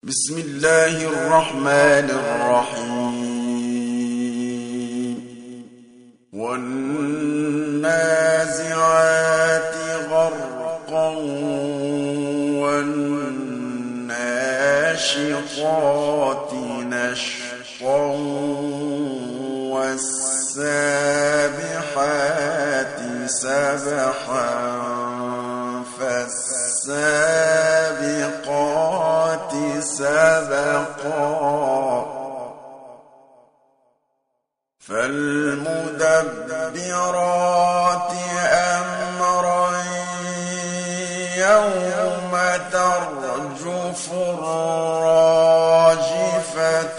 بسم الله الرحمن الرحيم والنازعات غرقا والناشطات نشطا والسابحات سبحا فالسابقات سبقا فالمدبرات أمرا يوم ترجف الراجفة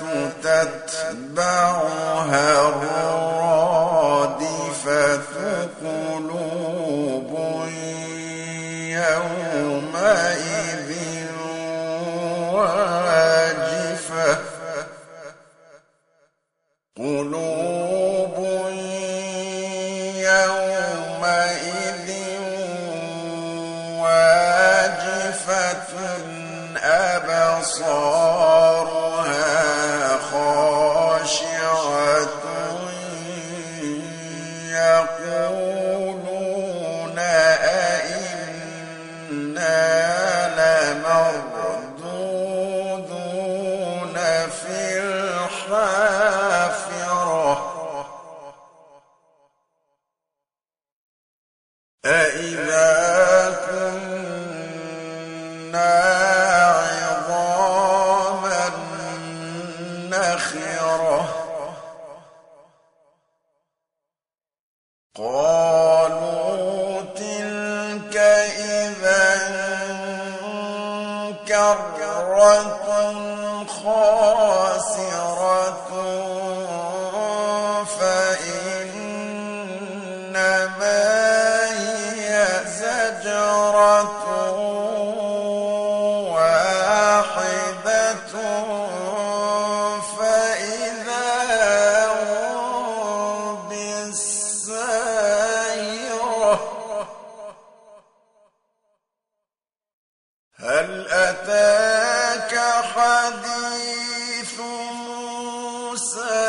تتبعها الرادفة قلوب يومئذ واجفة قلوب يومئذ واجفة أبصارها خاشعة يقولون أئنا لمردودون في الحافرة أإذا كنا عظاما نخرة قالوا تلك إذا كرة خاسرة فإنما هي زجرة واحدة فإذا هم بالساهرة هل أتاك حديث موسى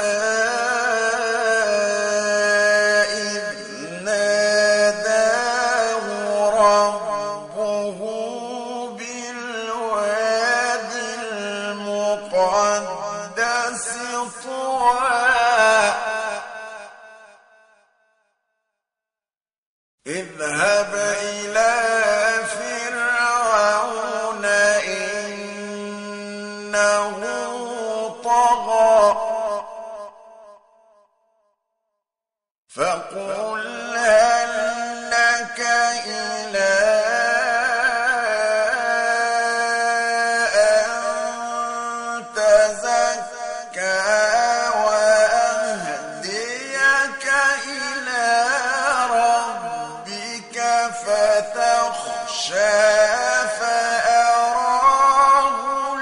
إذ ناداه ربه بالواد المقدس طوى اذهب إلى فرعون إنه طغى فقل هل لك إلى أن تزكى وأهديك إلى ربك فتخشى فأراه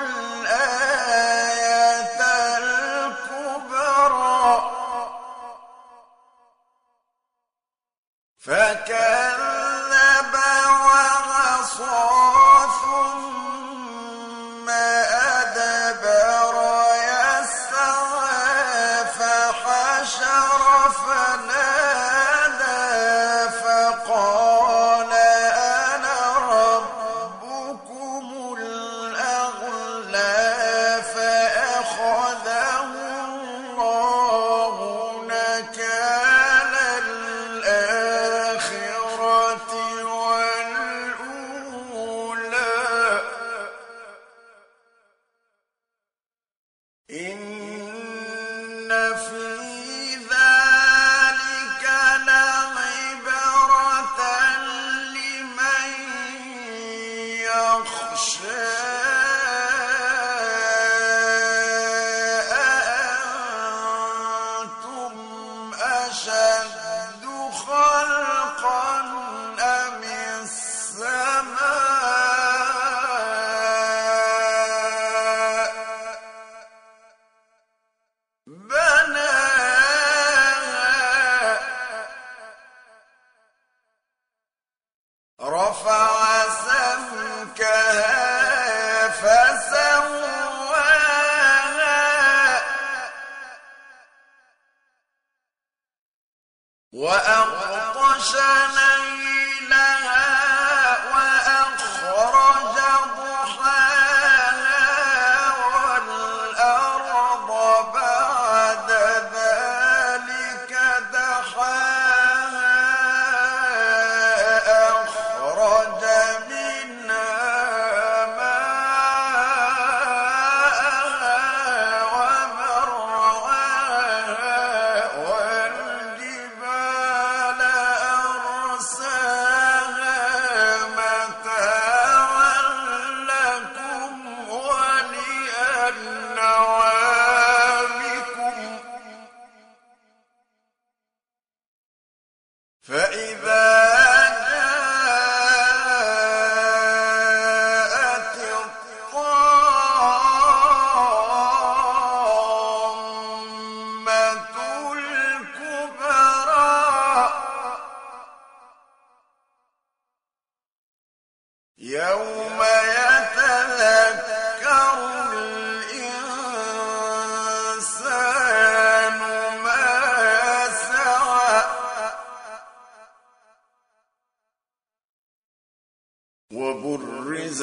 الآية الكبرى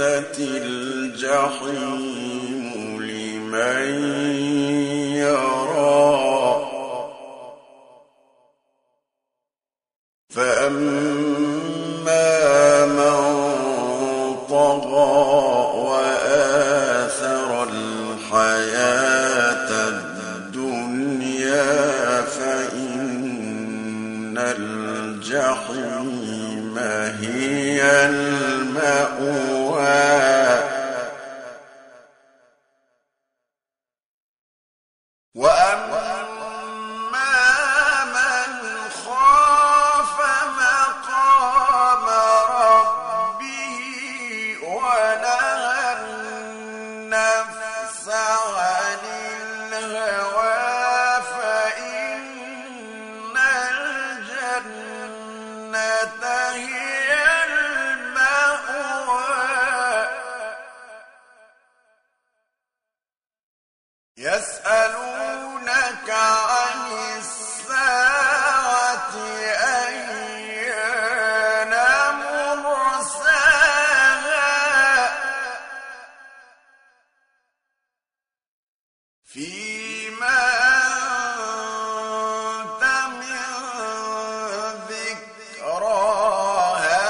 وبرزت الجحيم لمن يرى فأما من طغى وآثر الحياة الدنيا فإن الجحيم هي المأوى يسألونك عن الساعة أيان مرساها فيما أنت من ذكراها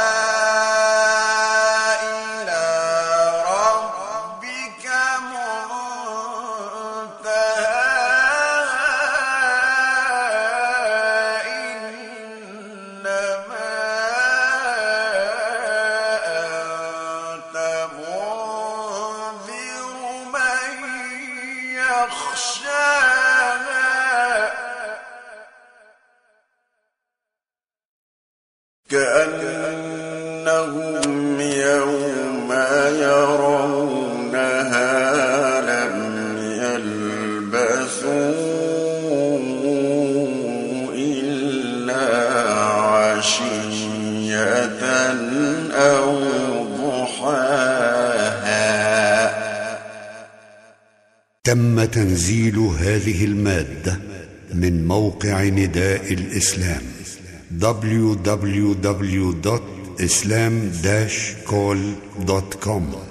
إلى ربك كأنهم يوم يرونها لم يلبثوا إلا عشية أو ضحاها. تم تنزيل هذه المادة من موقع نداء الإسلام www.islam-call.com